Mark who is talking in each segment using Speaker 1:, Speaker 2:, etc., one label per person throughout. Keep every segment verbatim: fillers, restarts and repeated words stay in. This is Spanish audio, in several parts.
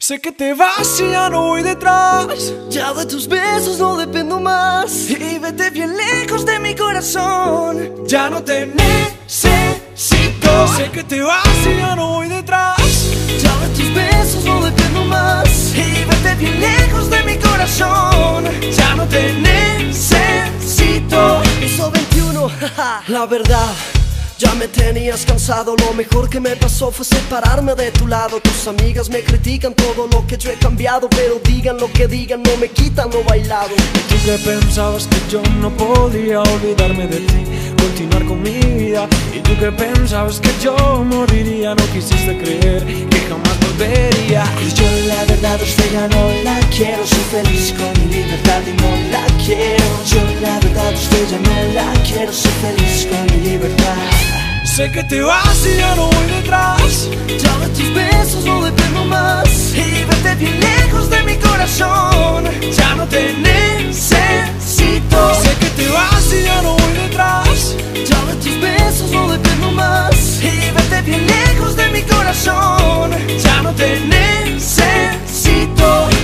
Speaker 1: Sé que te vas y ya no voy detrás.
Speaker 2: Ya de tus besos no dependo más.
Speaker 1: Y vete bien lejos de mi corazón. Ya no te necesito. Sé que te vas y ya no voy detrás.
Speaker 2: Ya de tus besos no dependo más.
Speaker 1: Y vete bien lejos de mi corazón. Ya no te necesito.
Speaker 2: Piso veintiuno, la verdad, ya me tenías cansado. Lo mejor que me pasó fue separarme de tu lado. Tus amigas me critican todo lo que yo he cambiado, pero digan lo que digan, no me quitan lo bailado.
Speaker 1: ¿Y tú que pensabas que yo no podía olvidarme de ti, continuar con mi vida? ¿Y tú que pensabas que yo moriría? No quisiste creer que jamás volvería.
Speaker 2: Y yo la verdad a usted ya no la quiero. Soy feliz con mi libertad y no la quiero. Yo la verdad a usted ya no la quiero. Soy feliz con mi libertad.
Speaker 1: Sé que te vas y ya no voy detrás.
Speaker 2: Ya de tus besos no dependo más.
Speaker 1: Y vete bien lejos de mi corazón. Ya no te necesito. Sé que te vas y ya no voy detrás.
Speaker 2: Ya de tus besos no dependo más.
Speaker 1: Y vete bien lejos de mi corazón. Ya no te necesito.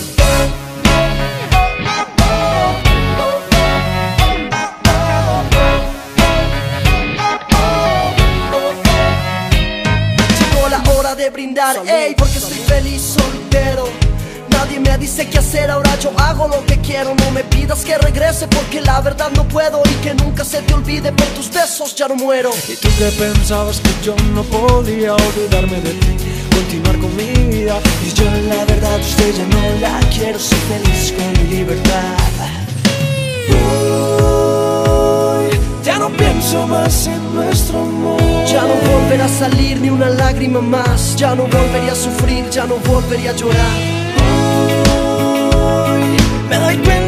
Speaker 2: De brindar, ey, porque estoy feliz soltero. Nadie me dice qué hacer, ahora yo hago lo que quiero. No me pidas que regrese porque la verdad no puedo. Y que nunca se te olvide, por tus besos ya no muero.
Speaker 1: ¿Y tú que pensabas que yo no podía olvidarme de ti, continuar con mi vida?
Speaker 2: Y yo la verdad usted ya no la quiero. Soy feliz con mi libertad.
Speaker 1: Hoy ya no pienso más en nuestro amor.
Speaker 2: Ya no volverá a salir ni una lágrima más. Ya no volvería a sufrir, ya no volvería a llorar.
Speaker 1: Hoy me doy cuenta